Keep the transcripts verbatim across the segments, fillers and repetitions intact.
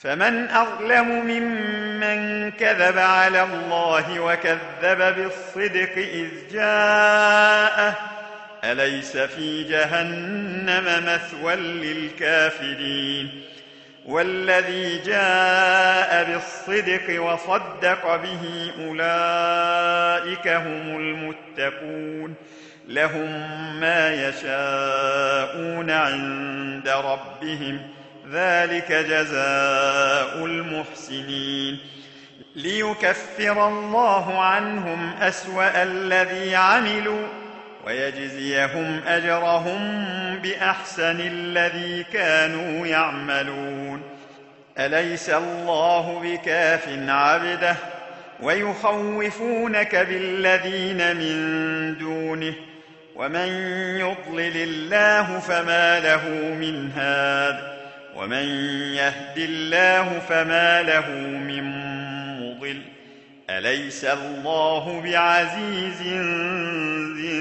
فمن أظلم ممن كذب على الله وكذب بالصدق إذ جاءه أليس في جهنم مثوى للكافرين والذي جاء بالصدق وصدق به أولئك هم المتقون لهم ما يشاءون عند ربهم ذلك جزاء المحسنين ليكفر الله عنهم أسوأ الذي عملوا ويجزيهم أجرهم بأحسن الذي كانوا يعملون أليس الله بكاف عبده ويخوفونك بالذين من دونه ومن يضلل الله فما له من هاد ومن يهد الله فما له من مضل أليس الله بعزيز ذي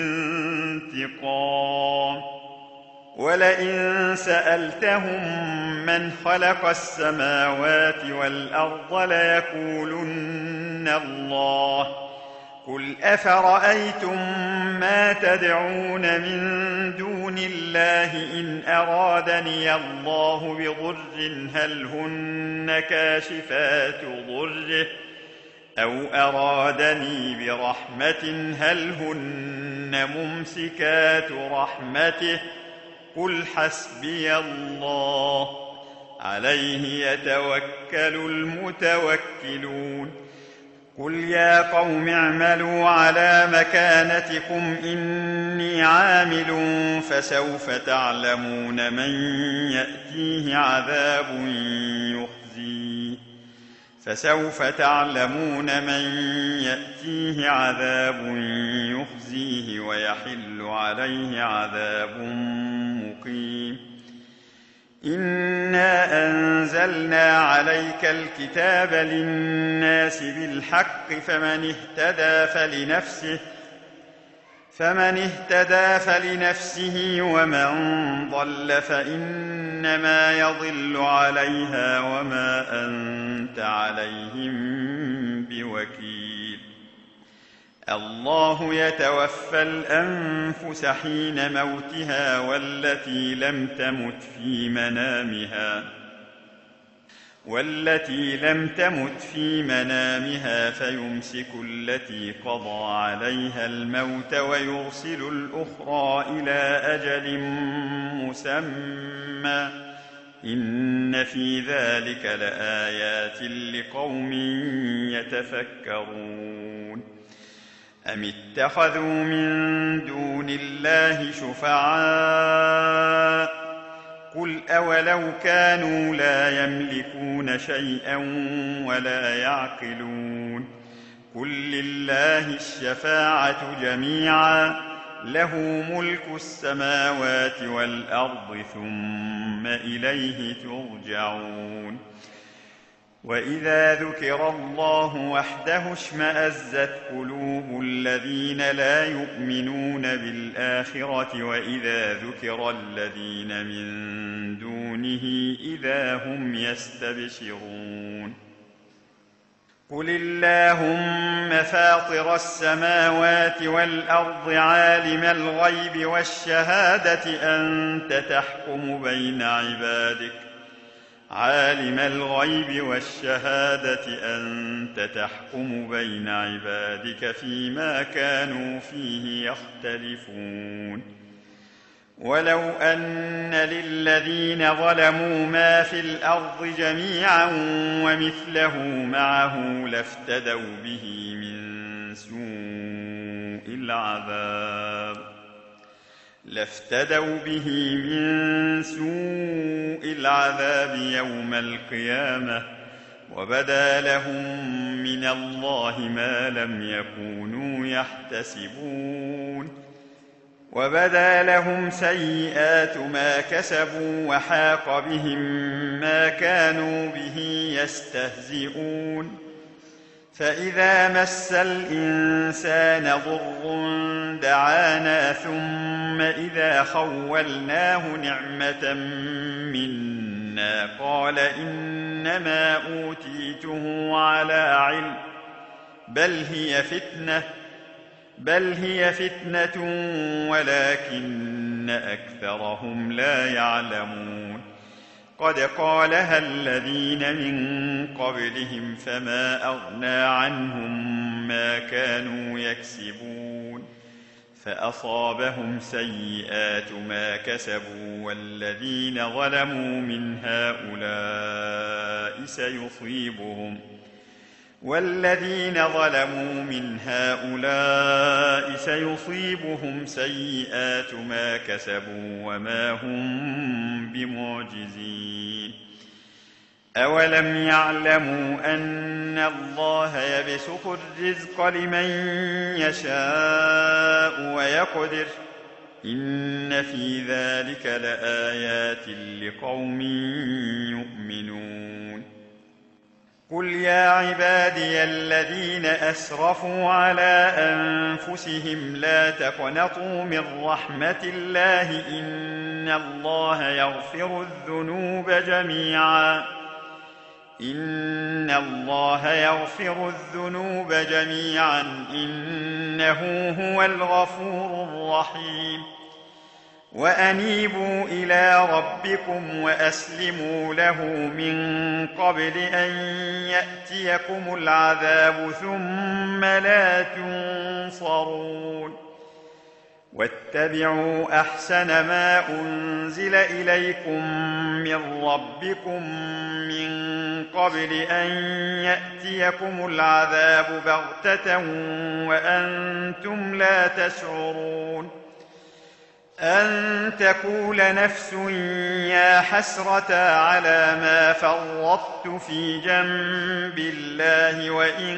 انتقام ولئن سألتهم من خلق السماوات والأرض ليقولن الله قل أفرأيتم ما تدعون من دون الله إن أرادني الله بضر هل هن كاشفات ضره أو أرادني برحمة هل هن ممسكات رحمته قل حسبي الله عليه يتوكل المتوكلون قل يا قوم اعملوا على مكانتكم إني عامل فسوف تعلمون من يأتيه عذاب يخزيه فسوف تعلمون من يأتيه عذاب يخزيه ويحل عليه عذاب مقيم إنا أنزلنا عليك الكتاب للناس بالحق فمن اهتدى فلنفسه فمن اهتدى فلنفسه ومن ضل فإنما يضل عليها وما أنت عليهم بوكيل الله يتوفى الأنفس حين موتها والتي لم تمت في منامها والتي لم تمت في منامها فيمسك التي قضى عليها الموت ويرسل الأخرى إلى أجل مسمى إن في ذلك لآيات لقوم يتفكرون أم اتخذوا من دون الله شفعاء قل أولو كانوا لا يملكون شيئا ولا يعقلون قل لله الشفاعة جميعا له ملك السماوات والأرض ثم إليه ترجعون وإذا ذكر الله وحده اشمأزت قلوب الذين لا يؤمنون بالآخرة وإذا ذكر الذين من دونه إذا هم يستبشرون قل اللهم فاطر السماوات والأرض عالم الغيب والشهادة أنت تحكم بين عبادك عالم الغيب والشهادة أنت تحكم بين عبادك فيما كانوا فيه يختلفون ولو أن للذين ظلموا ما في الأرض جميعا ومثله معه لافتدوا به من سوء العذاب لافتدوا به من سوء العذاب يوم القيامة وبدا لهم من الله ما لم يكونوا يحتسبون وبدا لهم سيئات ما كسبوا وحاق بهم ما كانوا به يستهزئون فإذا مس الإنسان ضر دعانا ثم إذا خولناه نعمة منا منا قال إنما أوتيته على علم بل هي فتنة بل هي فتنة ولكن أكثرهم لا يعلمون قد قالها الذين من قبلهم فما أغنى عنهم ما كانوا يكسبون فأصابهم سيئات ما كسبوا والذين ظلموا من هؤلاء سيصيبهم والذين ظلموا من هؤلاء سيصيبهم سيئات ما كسبوا وما هم بمعجزين أولم يعلموا أن الله يبسط الرزق لمن يشاء ويقدر إن في ذلك لآيات لقوم يؤمنون قل يا عبادي الذين أسرفوا على أنفسهم لا تقنطوا من رحمة الله إن الله يغفر الذنوب جميعا إن الله يغفر الذنوب جميعا إنه هو الغفور الرحيم وأنيبوا إلى ربكم وأسلموا له من قبل أن يأتيكم العذاب ثم لا تنصرون واتبعوا أحسن ما أنزل إليكم من ربكم من قبل أن يأتيكم العذاب بغتة وأنتم لا تشعرون أن تقول نفس يا حسرة على ما فرطت في جنب الله وإن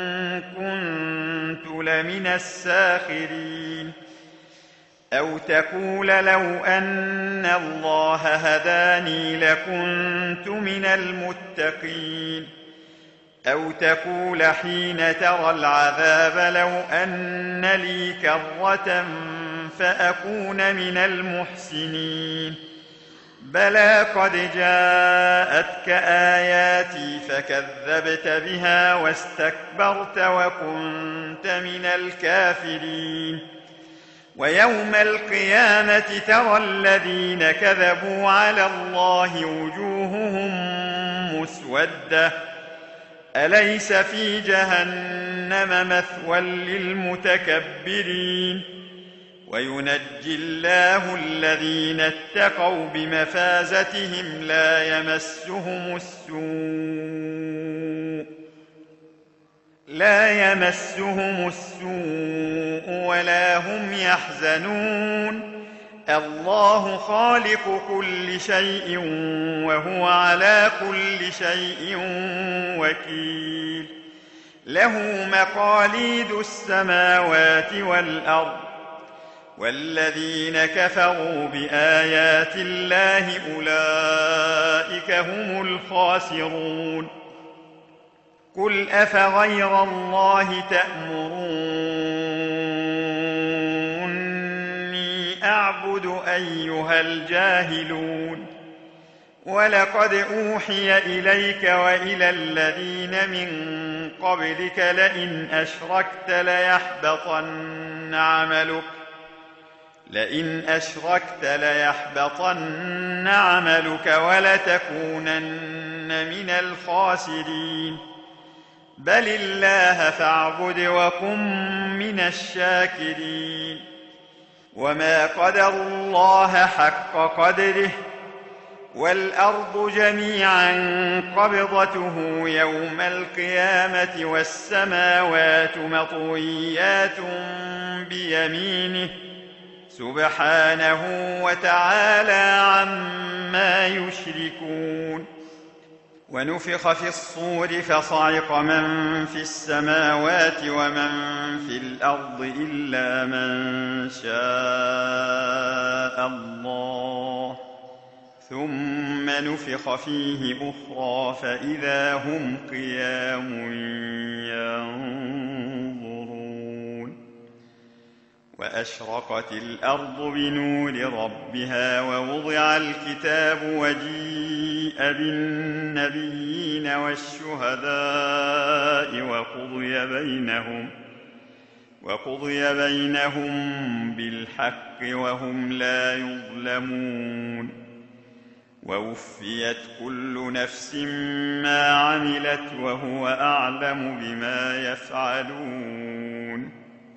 كنت لمن الساخرين أو تقول لو أن الله هداني لكنت من المتقين أو تقول حين ترى العذاب لو أن لي كرة فأكون من المحسنين بلى قد جاءتك آياتي فكذبت بها واستكبرت وكنت من الكافرين ويوم القيامة ترى الذين كذبوا على الله وجوههم مسودة أليس في جهنم مثوى للمتكبرين وينجي الله الذين اتقوا بمفازتهم لا يمسهم السوء لا يمسهم السوء ولا هم يحزنون الله خالق كل شيء وهو على كل شيء وكيل له مقاليد السماوات والأرض والذين كفروا بآيات الله أولئك هم الخاسرون قل أفغير الله تأمروني أعبد أيها الجاهلون ولقد أوحي إليك وإلى الذين من قبلك لئن أشركت ليحبطن عملك لئن أشركت ليحبطن عملك ولتكونن من الخاسرين بل الله فاعبد وكن من الشاكرين وما قدر الله حق قدره والأرض جميعا قبضته يوم القيامة والسماوات مطويات بيمينه سبحانه وتعالى عما يشركون ونفخ في الصور فصعق من في السماوات ومن في الأرض إلا من شاء الله ثم نفخ فيه أخرى فإذا هم قيام ينظرون وأشرقت الأرض بنور ربها ووضع الكتاب وجيء بالنبيين والشهداء وقضي بينهم وقضي بينهم بالحق وهم لا يظلمون ووفيت كل نفس ما عملت وهو أعلم بما يفعلون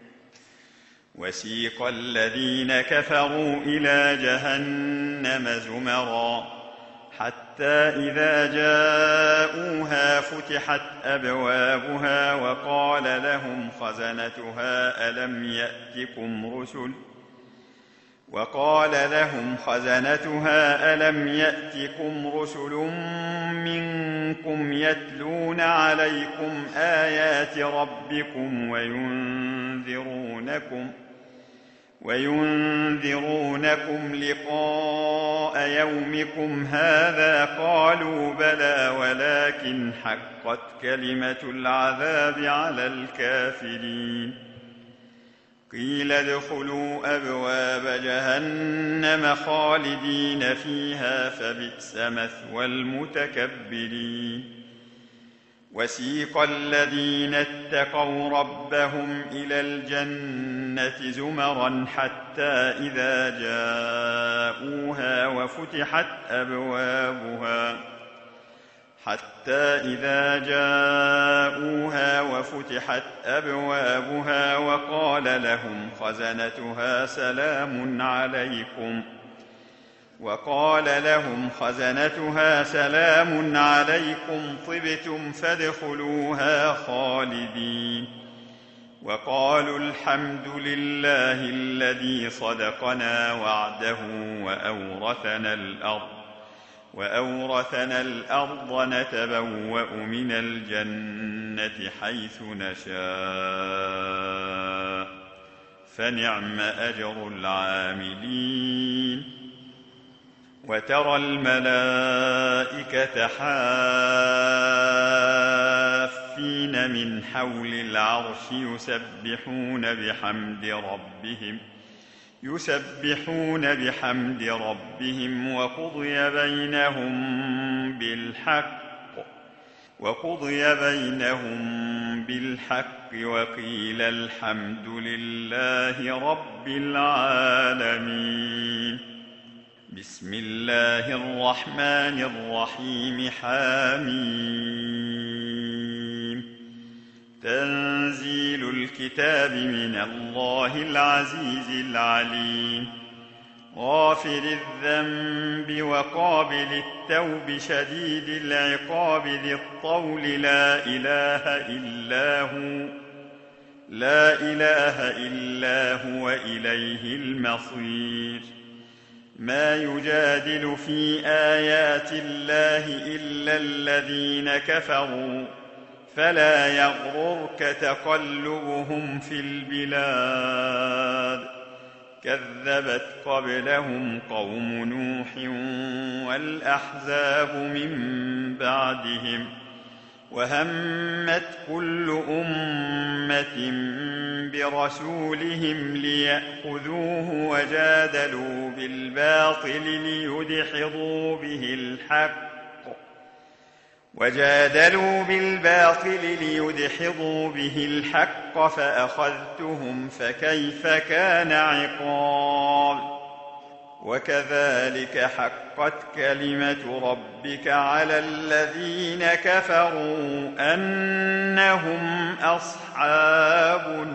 وسيق الذين كفروا إلى جهنم زمرا حتى إذا جاءوها فتحت أبوابها وقال لهم خزنتها ألم يأتكم رسل وقال لهم خزنتها ألم يأتكم رسل منكم يتلون عليكم آيات ربكم وينذرونكم وينذرونكم لقاء يومكم هذا قالوا بلى ولكن حقت كلمة العذاب على الكافرين قيل ادخلوا أبواب جهنم خالدين فيها فبئس مثوى المتكبرين وسيق الذين اتقوا ربهم إلى الجنة زمرا حتى إذا جاءوها وفتحت أبوابها حتى إذا جاءوها وفتحت أبوابها وقال لهم خزنتها سلام عليكم وقال لهم خزنتها سلام عليكم طبتم فادخلوها خالدين وقالوا الحمد لله الذي صدقنا وعده وأورثنا الأرض وأورثنا الأرض نتبوأ من الجنة حيث نشاء فنعم أجر العاملين وترى الملائكة حافين من حول العرش يسبحون بحمد ربهم يسبحون بحمد ربهم وقضي بينهم بالحق وقضي بينهم بالحق وقيل الحمد لله رب العالمين بسم الله الرحمن الرحيم حميم تنزيل الكتاب من الله العزيز العليم غافر الذنب وقابل التوب شديد العقاب ذي الطول لا إله إلا هو لا إله إلا هو إليه المصير ما يجادل في آيات الله إلا الذين كفروا فلا يغررك تقلبهم في البلاد كذبت قبلهم قوم نوح والأحزاب من بعدهم وهمت كل أمة برسولهم ليأخذوه وجادلوا بالباطل ليدحضوا به الحق وجادلوا بالباطل ليدحضوا به الحق فأخذتهم فكيف كان عقاب وكذلك حقت كلمة ربك على الذين كفروا أنهم أصحاب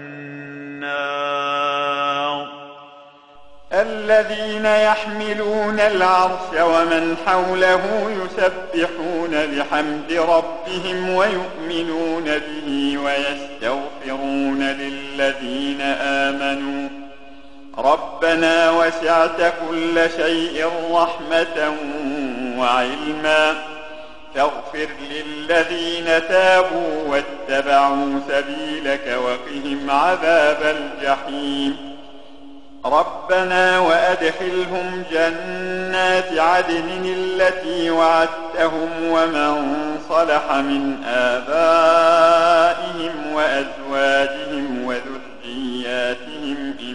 النار الذين يحملون العرش ومن حوله يسبحون بحمد ربهم ويؤمنون به ويستغفرون للذين آمنوا ربنا وسعت كل شيء رحمة وعلما فاغفر للذين تابوا واتبعوا سبيلك وقهم عذاب الجحيم ربنا وأدخلهم جنات عدن التي وعدتهم ومن صلح من آبائهم وأزواجهم وذرياتهم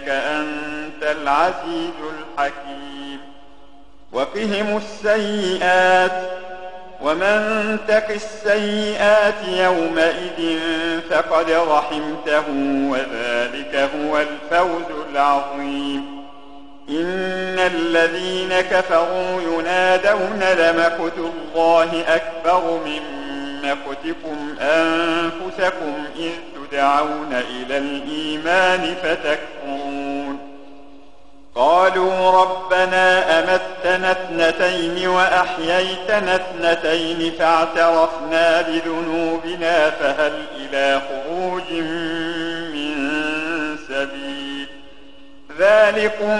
إنك أنت العزيز الحكيم. وقهم السيئات ومن تق السيئات يومئذ فقد رحمته وذلك هو الفوز العظيم. إن الذين كفروا ينادون لمقت الله أكبر من مقتكم أنفسكم إذ تدعون إلى الإيمان فتكفرون. قالوا ربنا أمتنا اثنتين وأحييتنا اثنتين فاعترفنا بذنوبنا فهل إلى خروج من سبيل. ذلكم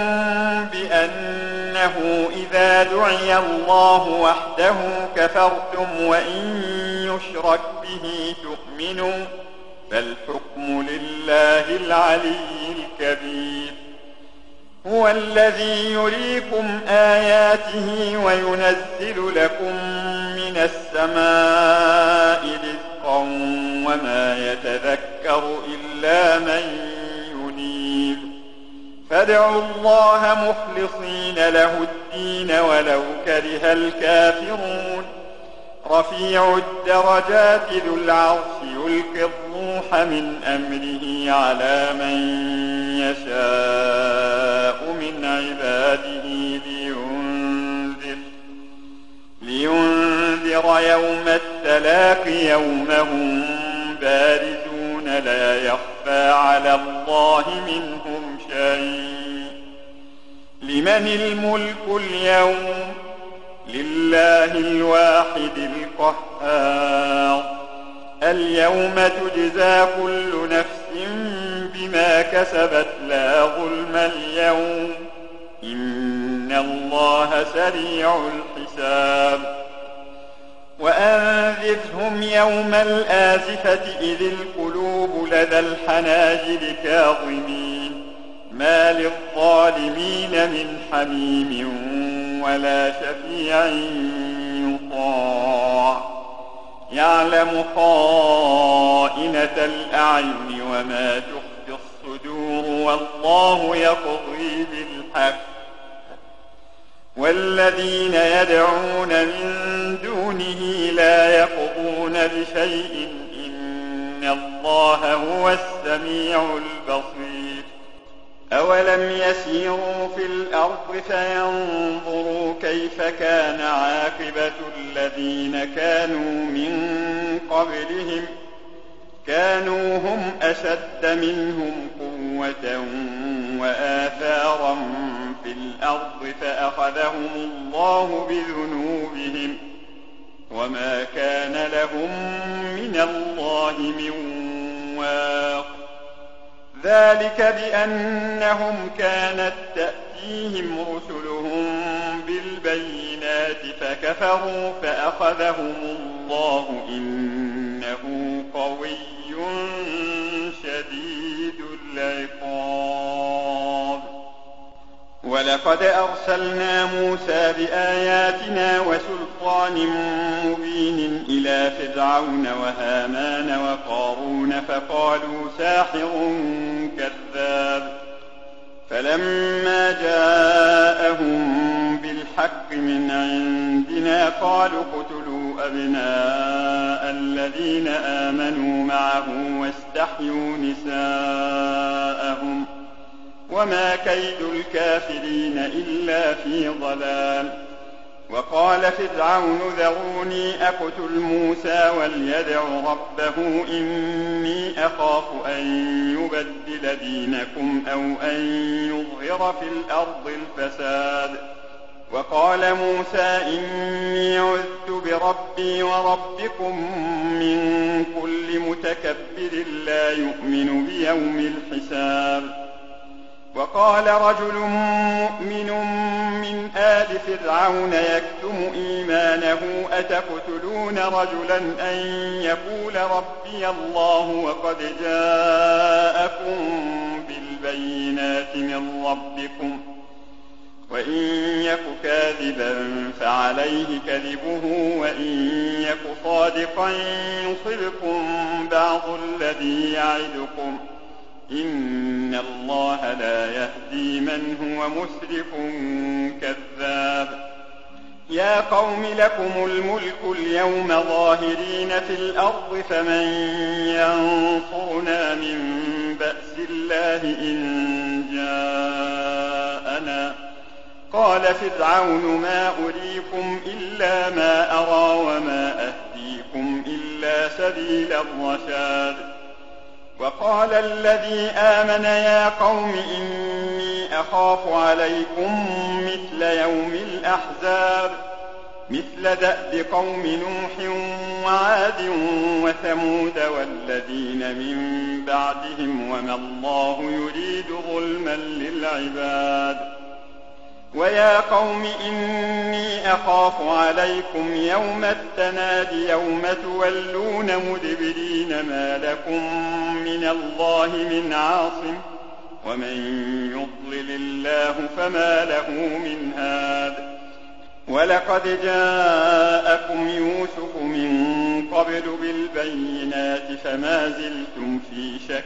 بأنه إذا دعي الله وحده كفرتم وإن يشرك به تؤمنوا فالحكم لله العلي الكبير. هو الذي يريكم آياته وينزل لكم من السماء رزقا وما يتذكر إلا من ينيب. فادعوا الله مخلصين له الدين ولو كره الكافرون. رفيع الدرجات ذو العرش يلقي الروح من أمره على من يشاء من عباده لينذر, لينذر يوم التلاق يوم هم بارزون لا يخفى على الله منهم شيء. لمن الملك اليوم؟ لله الواحد القهار. اليوم تجزى كل نفس بما كسبت لا ظلم اليوم إن الله سريع الحساب. وأنذرهم يوم الآزفة إذ القلوب لدى الحناجر كاظمين ما للظالمين من حميم ولا شفيع يطاع. يعلم خائنة الأعين وما تخفي الصدور والله يقضي بالحق. والذين يدعون من دونه لا يقضون بشيء إن الله هو السميع البصير. أولم يسيروا في الأرض فينظروا كيف كان عاقبة الذين كانوا من قبلهم كانوا هم أشد منهم قوة وآثارا في الأرض فأخذهم الله بذنوبهم وما كان لهم من الله من واق. ذلك بأنهم كانت تأتيهم رسلهم بالبينات فكفروا فأخذهم الله إنه قوي شديد العقاب. ولقد أرسلنا موسى بآياتنا وسلطان مبين إلى فرعون وهامان وقارون فقالوا ساحر كذاب. فلما جاءهم بالحق من عندنا قالوا اقتلوا أبناء الذين آمنوا معه واستحيوا نساءهم وما كيد الكافرين إلا في ضلال. وقال فرعون ذروني أقتل موسى وليدع ربه إني أخاف أن يبدل دينكم أو أن يظهر في الأرض الفساد. وقال موسى إني عذت بربي وربكم من كل متكبر لا يؤمن بيوم الحساب. وقال رجل مؤمن من آل فرعون يكتم إيمانه أتقتلون رجلا أن يقول ربي الله وقد جاءكم بالبينات من ربكم وإن يك كاذبا فعليه كذبه وإن يك صادقا يصبكم بعض الذي يعدكم إن الله لا يهدي من هو مسرف كذاب. يا قوم لكم الملك اليوم ظاهرين في الأرض فمن ينصرنا من بأس الله إن جاءنا. قال فرعون ما أريكم إلا ما أرى وما أهديكم إلا سبيل الرشاد. وقال الذي آمن يا قوم إني أخاف عليكم مثل يوم الأحزاب مثل دأب قوم نوح وعاد وثمود والذين من بعدهم وما الله يريد ظلما للعباد. ويا قوم إني أخاف عليكم يوم التناد يوم تولون مدبرين ما لكم من الله من عاصم ومن يضلل الله فما له من هاد. ولقد جاءكم يوسف من قبل بالبينات فما زلتم في شك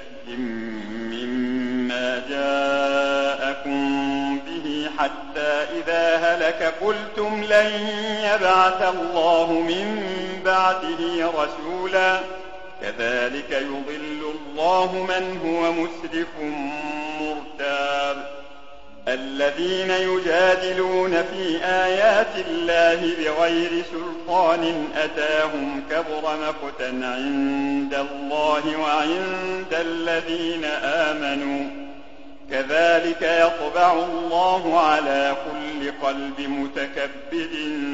مما جاءكم به حتى إذا هلك قلتم لن يبعث الله من بعده رسولا كذلك يضل الله من هو مسرف مرتاب. الذين يجادلون في آيات الله بغير سلطان أتاهم كبر مقتا عند الله وعند الذين آمنوا كذلك يطبع الله على كل قلب متكبر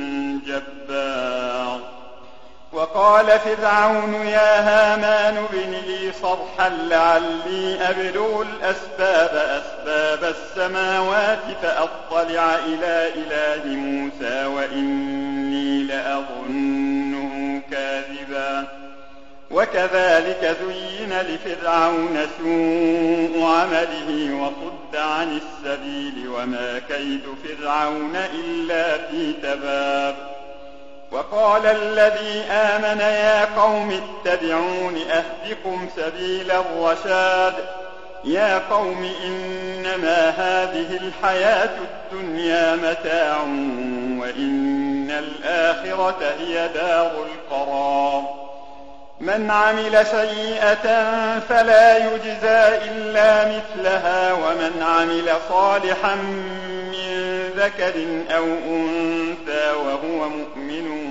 جبار. وقال فرعون يا هامان ابن لي صرحا لعلي أبلغ الأسباب أسباب السماوات فأطلع إلى إله موسى وإني لأظنه كاذبا. وكذلك زين لفرعون سوء عمله وصد عن السبيل وما كيد فرعون إلا في تباب. وقال الذي آمن يا قوم اتبعون أهدكم سبيل الرشاد. يا قوم إنما هذه الحياة الدنيا متاع وإن الآخرة هي دار القرار. من عمل سيئة فلا يجزى إلا مثلها ومن عمل صالحا من ذكر أو أنثى وهو مؤمن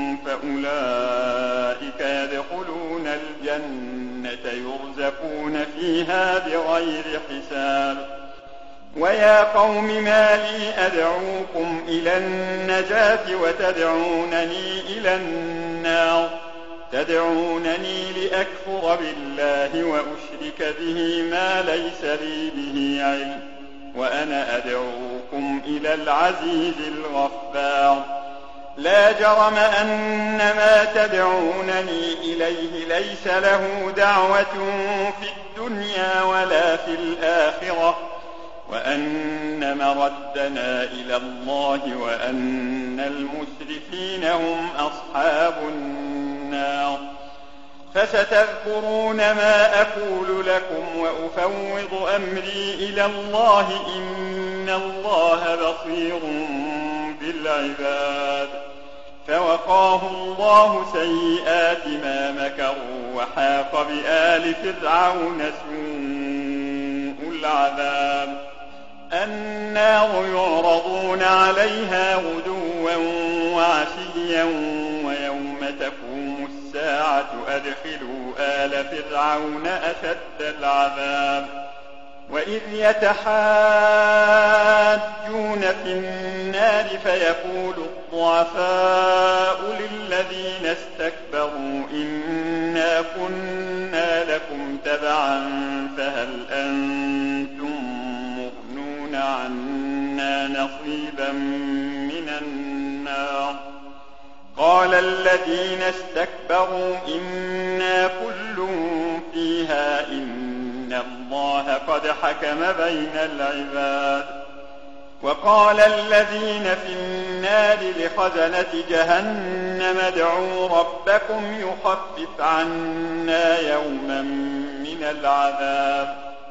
فأولئك يدخلون الجنة يرزقون فيها بغير حساب. ويا قوم ما لي أدعوكم إلى النجاة وتدعونني إلى النار تدعونني لأكفر بالله وأشرك به ما ليس لي به علم وأنا أدعوكم إلى العزيز الغفار. لا جرم أن ما تدعونني إليه ليس له دعوة في الدنيا ولا في الآخرة وأن مردنا إلى الله وأن المسرفين هم أصحاب النار. فستذكرون ما أقول لكم وأفوض أمري إلى الله إن الله بصير بالعباد. فوقاه الله سيئات ما مكروا وحاق بآل فرعون سوء العذاب. النار يعرضون عليها غدوا وعشيا ويوم تقوم الساعة أدخلوا آل فرعون أشد العذاب. وإذ يتحاجون في النار فيقول الضعفاء للذين استكبروا إنا كنا لكم تبعا فهل أنتم مغنون عنا نصيبا من النار. قال الذين استكبروا إنا كل فيها إن الله قد حكم بين العباد. وقال الذين في النار لخزنة جهنم ادعوا ربكم يخفف عنا يوما من العذاب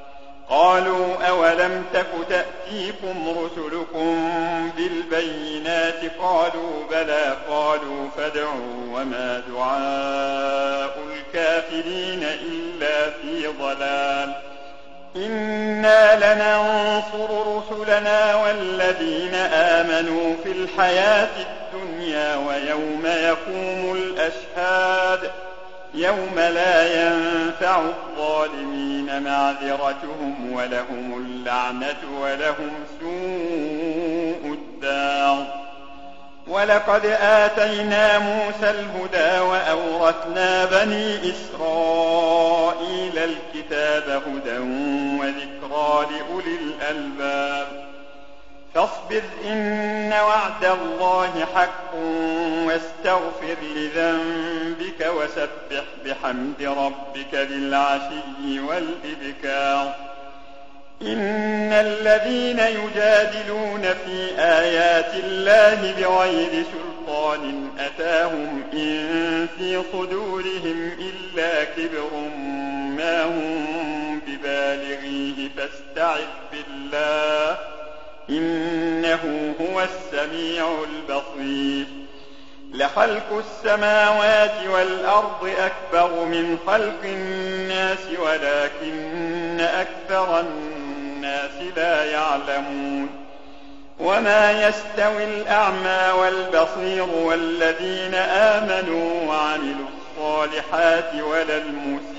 قالوا أولم تك تأتيكم رسلكم بالبينات قالوا بلى قالوا فادعوا وما دعاء الكافرين إلا في ضلال إنا لننصر رسلنا والذين آمنوا في الحياة الدنيا ويوم يقوم الأشهاد يوم لا ينفع الظالمين معذرتهم ولهم اللعنة ولهم سوء الدار. ولقد آتينا موسى الهدى وأورثنا بني إسرائيل الكتاب هدى وذكرى لأولي الألباب. فاصبر إن وعد الله حق واستغفر لذنبك وسبح بحمد ربك بالعشي والإبكار. إن الذين يجادلون في آيات الله بغير سلطان أتاهم إن في صدورهم إلا كبر ما هم ببالغيه فاستعذ بالله إنه هو السميع البصير. لخلق السماوات والأرض أكبر من خلق الناس ولكن أكثر الناس لا يعلمون. وما يستوي الأعمى والبصير والذين آمنوا وعملوا الصالحات ولا المسيء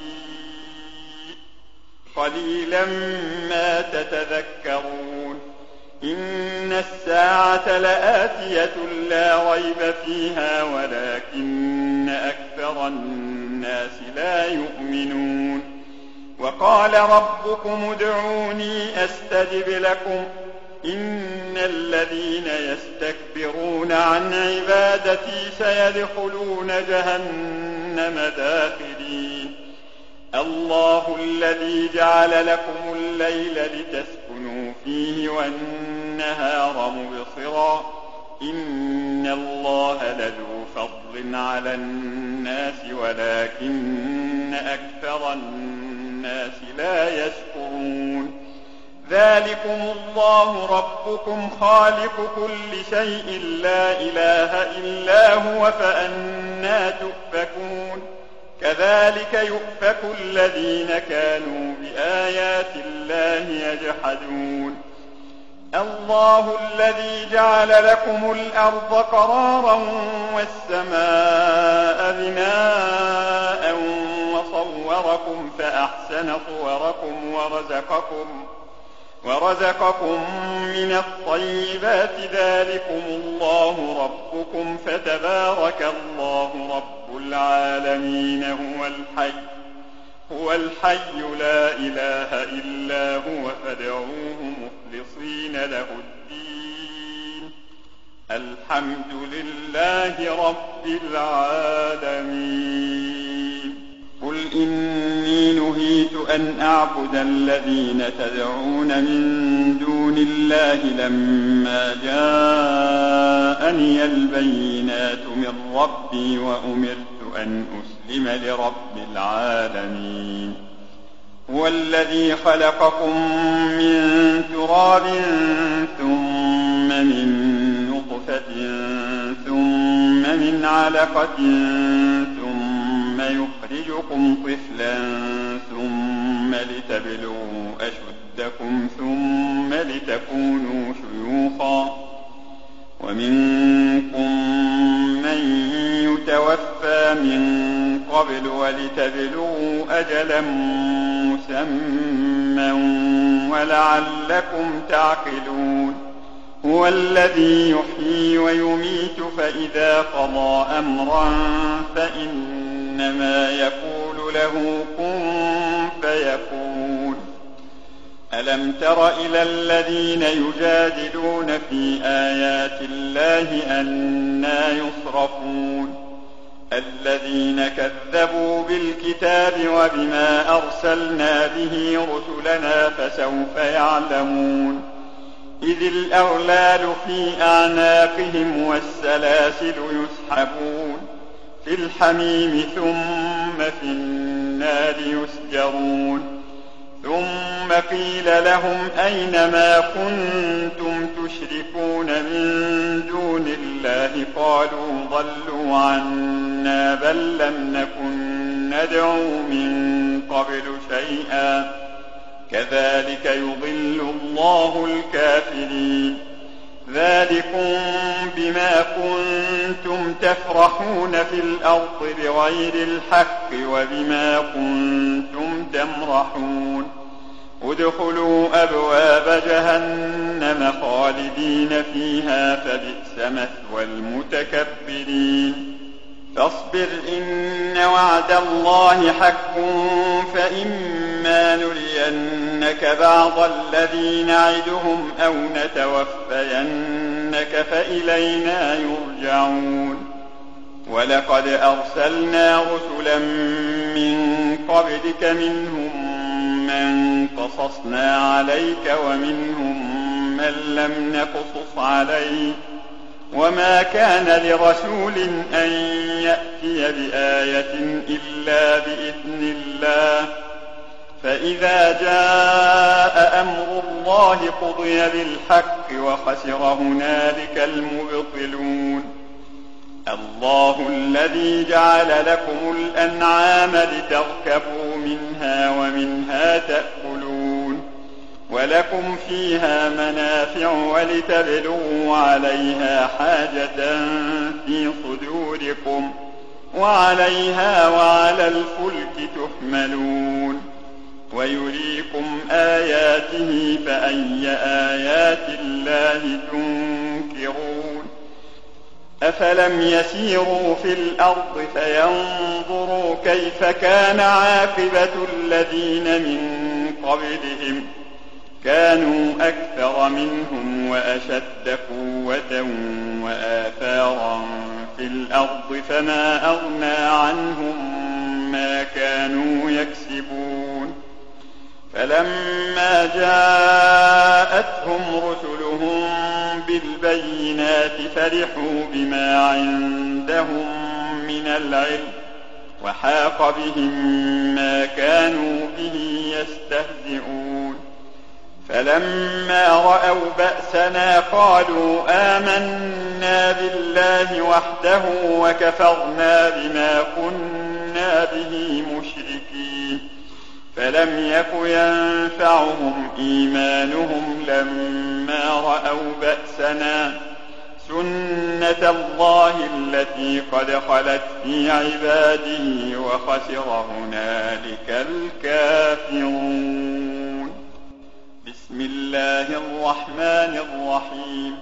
قليلا ما تتذكرون. إن الساعة لآتية لا ريب فيها ولكن أكثر الناس لا يؤمنون. وقال ربكم ادعوني أستجب لكم إن الذين يستكبرون عن عبادتي سيدخلون جهنم داخرين. الله الذي جعل لكم الليل لتسكنوا فيه والنهار مبصرا إن الله لذو فضل على الناس ولكن أكثر الناس لا يشكرون. ذلكم الله ربكم خالق كل شيء لا إله إلا هو فأنى تؤفكون. كذلك يؤفك الذين كانوا بآيات الله يجحدون. الله الذي جعل لكم الأرض قرارا والسماء بناء وصوركم فأحسن صوركم ورزقكم ورزقكم من الطيبات. ذلكم الله ربكم فتبارك الله رب العالمين. هو الحي هو الحي لا إله إلا هو فادعوه مخلصين له الدين. الحمد لله رب العالمين. قل إني نهيت أن أعبد الذين تدعون من دون الله لما جاءني البينات من ربي وأمرت أن أسلم لرب العالمين. هو الذي خلقكم من تراب ثم من نطفة ثم من علقة ثم يخرجكم طفلا ثم لتبلغوا أشدكم ثم لتكونوا شيوخا ومنكم من يتوفى من قبل ولتبلغوا أجلا مسمى ولعلكم تعقلون. هو الذي يحيي ويميت فإذا قضى أمرا فإنما يقول له كن فيكون. ألم تر إلى الذين يجادلون في آيات الله أنى يصرفون. الذين كذبوا بالكتاب وبما أرسلنا به رسلنا فسوف يعلمون. إذ الأغلال في أعناقهم والسلاسل يسحبون في الحميم ثم في النار يسجرون. ثم قيل لهم أين ما كنتم تشركون من دون الله قالوا ضلوا عنا بل لم نكن ندعو من قبل شيئا كذلك يضل الله الكافرين. ذلكم بما كنتم تفرحون في الأرض بغير الحق وبما كنتم تمرحون. ادخلوا أبواب جهنم خالدين فيها فبئس مثوى المتكبرين. فاصبر إن وعد الله حق فإما نرينك بعض الذي نعدهم أو نتوفينك فإلينا يرجعون. ولقد أرسلنا رسلا من قبلك منهم من قصصنا عليك ومنهم من لم نقصص عليك وما كان لرسول أن يأتي بآية إلا بإذن الله فإذا جاء أمر الله قضي بالحق وخسر هنالك المبطلون. الله الذي جعل لكم الأنعام لتركبوا منها ومنها تأكلون ولكم فيها منافع ولتبلغوا عليها حاجة في صدوركم وعليها وعلى الفلك تحملون ويريكم آياته فأي آيات الله تنكرون. أفلم يسيروا في الأرض فينظروا كيف كان عاقبة الذين من قبلهم كانوا أكثر منهم وأشد قوة وآثارا في الأرض فما أغنى عنهم ما كانوا يكسبون. فلما جاءتهم رسلهم بالبينات فرحوا بما عندهم من العلم وحاق بهم ما كانوا به يستهزئون. فلما رأوا بأسنا قالوا آمنا بالله وحده وكفرنا بما كنا به مشركين. فلم يك ينفعهم إيمانهم لما رأوا بأسنا سنة الله التي قد خلت في عباده وخسر هنالك الكافرون. بسم الله الرحمن الرحيم.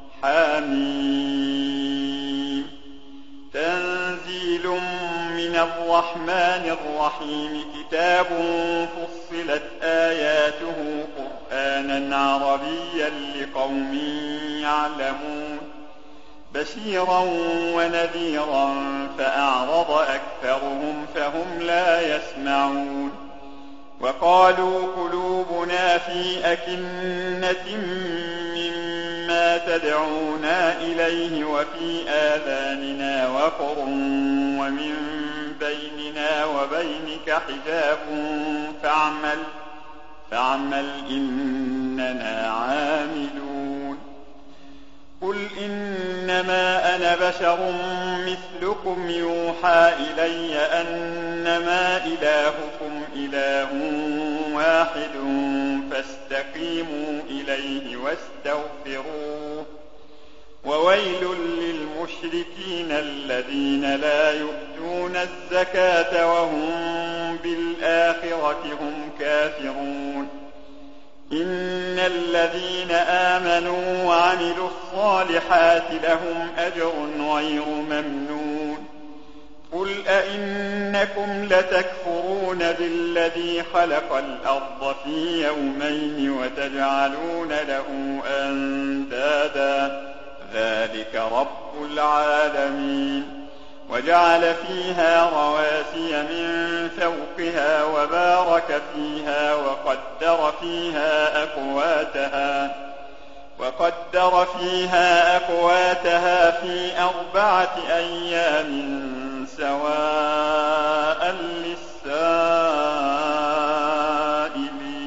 حميم. تنزيل من الرحمن الرحيم. كتاب فصلت آياته قرآنا عربيا لقوم يعلمون بشيرا ونذيرا فأعرض أكثرهم فهم لا يسمعون. وقالوا قلوبنا في أكنة مما تدعونا إليه وفي آذاننا وقر ومن بيننا وبينك حجاب فاعمل فاعمل إننا عاملون. قل إنما أنا بشر مثلكم يوحى إلي أنما إلهكم إله واحد فاستقيموا إليه واستغفروه. وويل للمشركين الذين لا يؤتون الزكاة وهم بالآخرة هم كافرون. إن الذين آمنوا وعملوا الصالحات لهم أجر غير ممنون. قل أئنكم لتكفرون بالذي خلق الأرض في يومين وتجعلون له أندادا ذلك رب العالمين. وجعل فيها رواسي من فوقها وبارك فيها وقدر فيها أقواتها وقدر فيها أقواتها في أربعة أيام سواء للسائلين.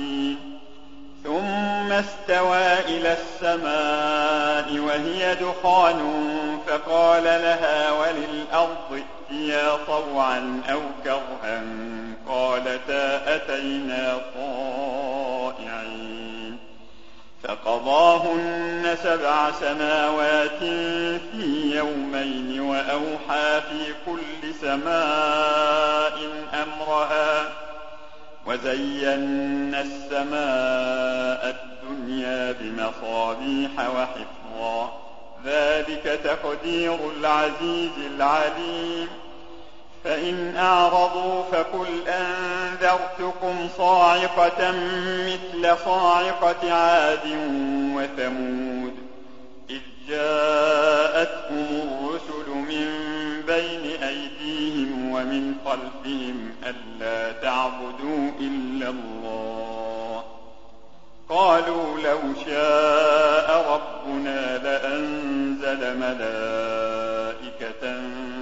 السماء وهي دخان فقال لها وللأرض ائتيا طوعا أو كرها قالتا أتينا طائعين فقضاهن سبع سماوات في يومين وأوحى في كل سماء أمرها وزينا السماء الدنيا بمصابيح وحفظا ذلك تقدير العزيز العليم فإن أعرضوا فقل أنذرتكم صاعقة مثل صاعقة عاد وثمود إذ جاءتهم الرسل من بين أيديهم ومن خلفهم ألا تعبدوا إلا الله قالوا لو شاء ربنا لأنزل ملائكة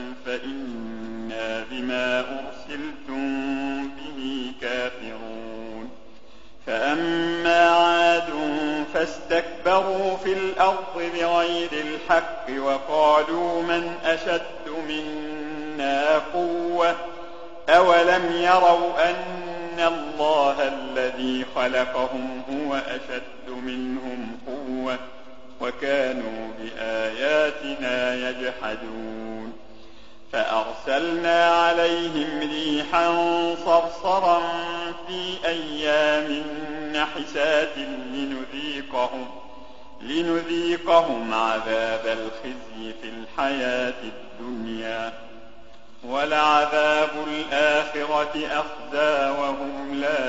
فإنا بما أرسلتم به كافرون فأما عاد فاستكبروا في الأرض بغير الحق وقالوا من أشد منا قوة أولم يروا أن الله الذي خلقهم هو أشد منهم قوة وكانوا بآياتنا يجحدون فأرسلنا عليهم ريحا صرصرا في أيام نحسات لنذيقهم, لنذيقهم عذاب الخزي في الحياة الدنيا ولعذاب الآخرة أخزى وهم لا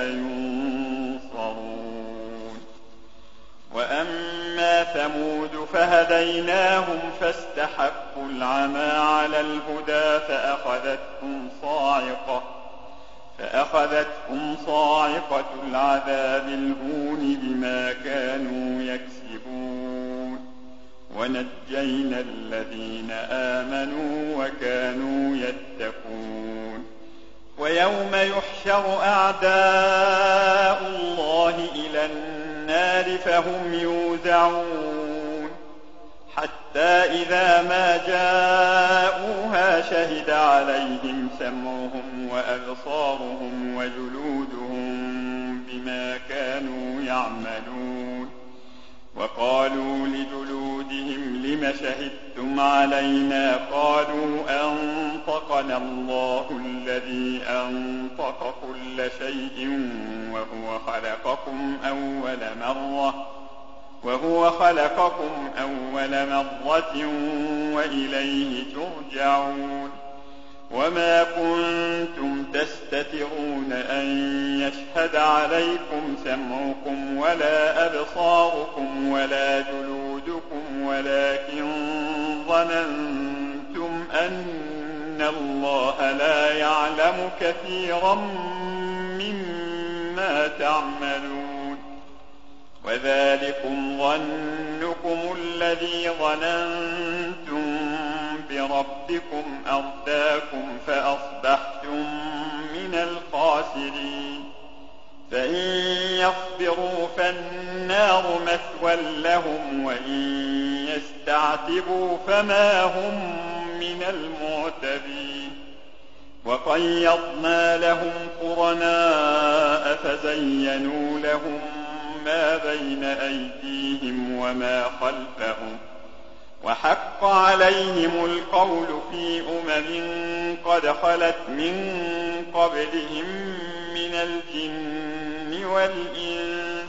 ينصرون وأما ثمود فهديناهم فاستحقوا العمى على الهدى فأخذتهم صاعقة فأخذتهم صاعقة العذاب الهون بما كانوا يكسبون ونجينا الذين آمنوا وكانوا يتقون ويوم يحشر أعداء الله إلى النار فهم يوزعون حتى إذا ما جاءوها شهد عليهم سمعهم وأبصارهم وجلودهم بما كانوا يعملون وقالوا لجلودهم لم شهدتم علينا قالوا أنطقنا الله الذي أنطق كل شيء وهو خلقكم أول مرة وهو خلقكم أول مرة وإليه ترجعون وما كنتم تستترون أن يشهد عليكم سمعكم ولا أبصاركم ولا جلودكم ولكن ظننتم أن الله لا يعلم كثيرا مما تعملون وذلكم ظنكم الذي ظننتم بربكم أرداكم فأصبحتم من الخاسرين فإن يصبروا فالنار مثوى لهم وإن يستعتبوا فما هم من المعتبين وقيضنا لهم قرناء فزينوا لهم ما بين أيديهم وما خلفهم وحق عليهم القول في أمم قد خلت من قبلهم من الجن والإنس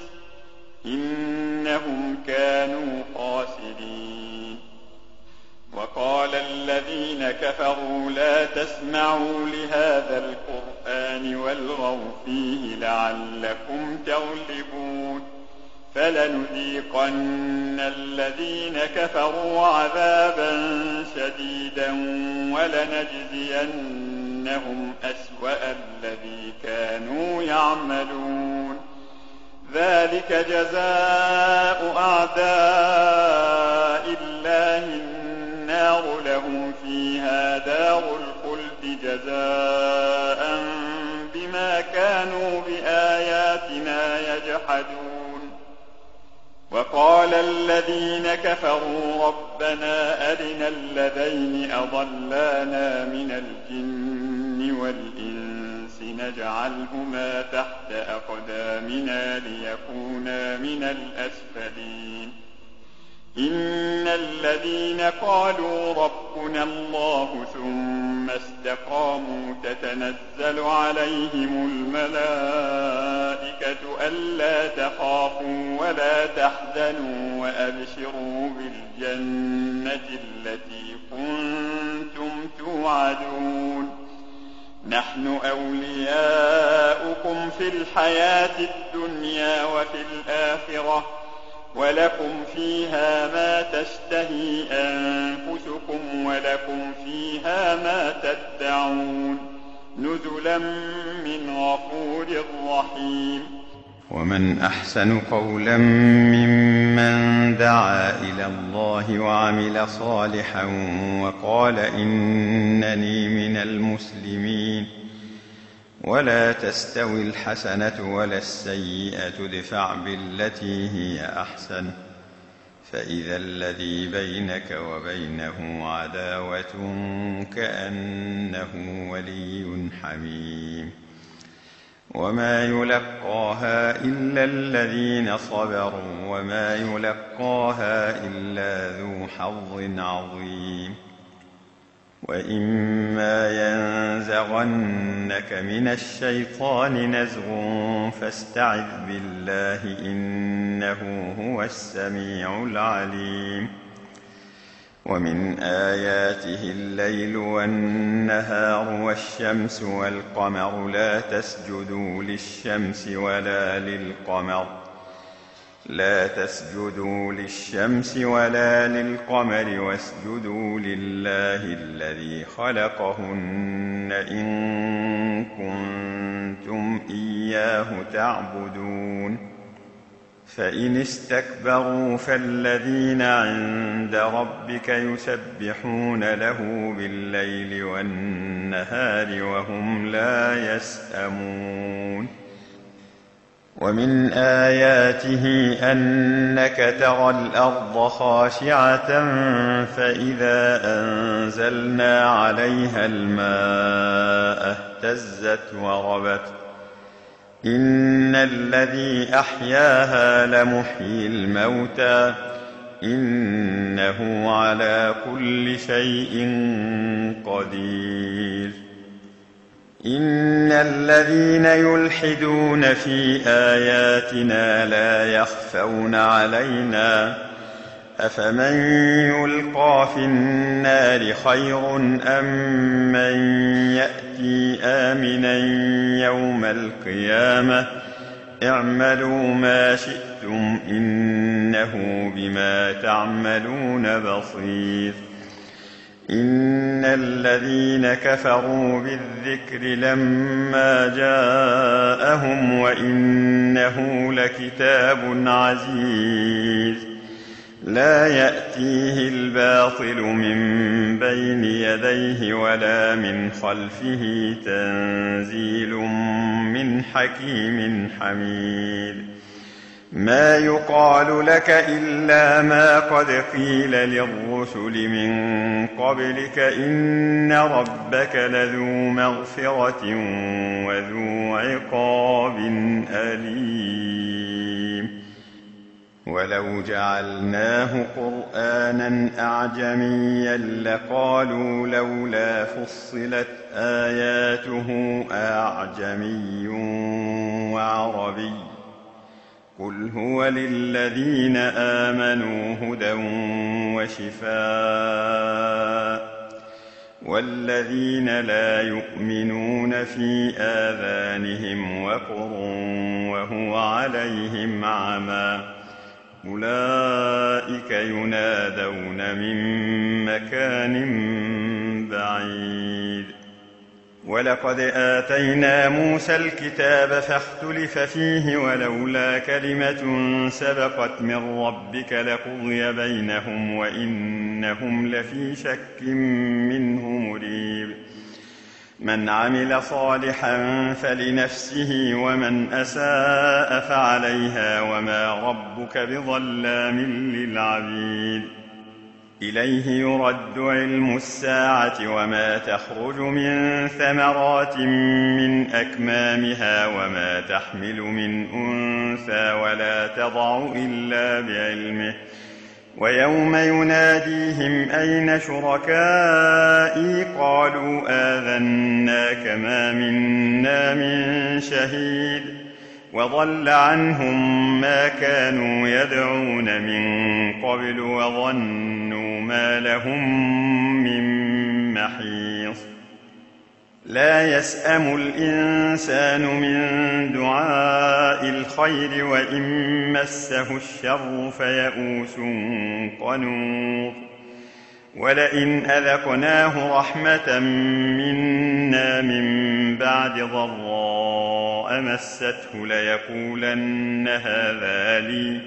إنهم كانوا خاسرين وقال الذين كفروا لا تسمعوا لهذا القرآن والغوا فيه لعلكم تغلبون فلنذيقن الذين كفروا عذابا شديدا ولنجزينهم أسوأ الذي كانوا يعملون ذلك جزاء أعداء الله النار لهم فيها دار الخلد جزاء بما كانوا بآياتنا يجحدون وقال الذين كفروا ربنا أرنا الذين أضلانا من الجن والإنس نجعلهما تحت أقدامنا ليكونا من الأسفلين إن الذين قالوا ربنا الله ثم استقاموا تتنزل عليهم الملائكة ألا تخافوا ولا تحزنوا وأبشروا بالجنة التي كنتم توعدون نحن أولياؤكم في الحياة الدنيا وفي الآخرة ولكم فيها ما تشتهي أنفسكم ولكم فيها ما تدعون نزلا من غفور رحيم. ومن أحسن قولا ممن دعا إلى الله وعمل صالحا وقال إنني من المسلمين. ولا تستوي الحسنة ولا السيئة ادفع بالتي هي أحسن فإذا الذي بينك وبينه عداوة كأنه ولي حميم. وما يلقاها إلا الذين صبروا وما يلقاها إلا ذو حظ عظيم. وإما ينزغنك من الشيطان نزغ فاستعذ بالله إنه هو السميع العليم. ومن آياته الليل والنهار والشمس والقمر لا تسجدوا للشمس ولا للقمر لا تسجدوا للشمس ولا للقمر واسجدوا لله الذي خلقهن إن كنتم إياه تعبدون. فإن استكبروا فالذين عند ربك يسبحون له بالليل والنهار وهم لا يسأمون. ومن آياته أنك ترى الأرض خاشعة فإذا أنزلنا عليها الماء اهتزت وربت إن الذي أحياها لمحيي الموتى إنه على كل شيء قدير. إن الذين يلحدون في آياتنا لا يخفون علينا أفمن يلقى في النار خير أم من يأتي آمنا يوم القيامة اعملوا ما شئتم إنه بما تعملون بصير. إن الذين كفروا بالذكر لما جاءهم وإنه لكتاب عزيز لا يأتيه الباطل من بين يديه ولا من خلفه تنزيل من حكيم حميد. ما يقال لك إلا ما قد قيل للرسل من قبلك إن ربك لذو مغفرة وذو عقاب أليم. ولو جعلناه قرآنا أعجميا لقالوا لولا فصلت آياته أعجمي وعربي قل هو للذين آمنوا هدى وشفاء والذين لا يؤمنون في آذانهم وقر وهو عليهم عمى أولئك ينادون من مكان بعيد. ولقد آتينا موسى الكتاب فاختلف فيه ولولا كلمة سبقت من ربك لقضي بينهم وإنهم لفي شك منه مريب. من عمل صالحا فلنفسه ومن أساء فعليها وما ربك بظلام للعبيد. إليه يرد علم الساعة وما تخرج من ثمرات من أكمامها وما تحمل من أنثى ولا تضع إلا بعلمه. ويوم يناديهم أين شركائي قالوا آذناك ما منا من شهيد وضل عنهم ما كانوا يدعون من قبل وظنوا ما لهم من محيص. لا يسأم الإنسان من دعاء الخير وإن مسه الشر فيئوس قنوط. ولئن أذقناه رحمة منا من بعد ضراء مسته ليقولن هذا لي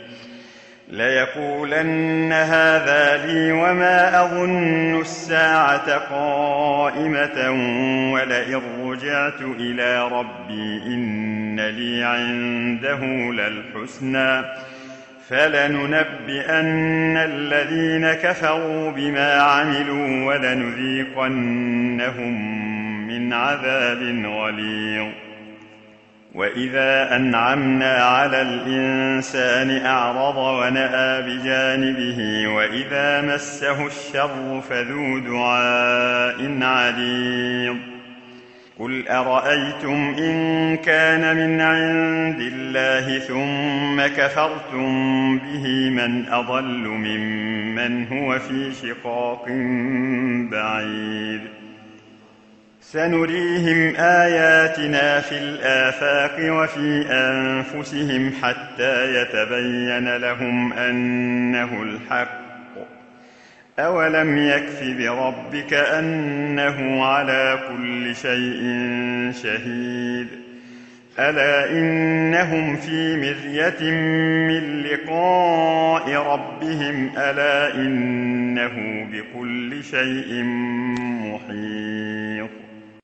ليقولن هذا لي وما أظن الساعة قائمة ولئن رجعت إلى ربي إن لي عنده للحسنى فلننبئن الذين كفروا بما عملوا ولنذيقنهم من عذاب غليظ. وإذا أنعمنا على الإنسان أعرض ونأى بجانبه وإذا مسه الشر فذو دعاء عريض. قل أرأيتم إن كان من عند الله ثم كفرتم به من أضل ممن هو في شقاق بعيد. سنريهم آياتنا في الآفاق وفي أنفسهم حتى يتبين لهم أنه الحق. أولم يكف بربك أنه على كل شيء شهيد. ألا إنهم في مرية من لقاء ربهم ألا إنه بكل شيء محيط.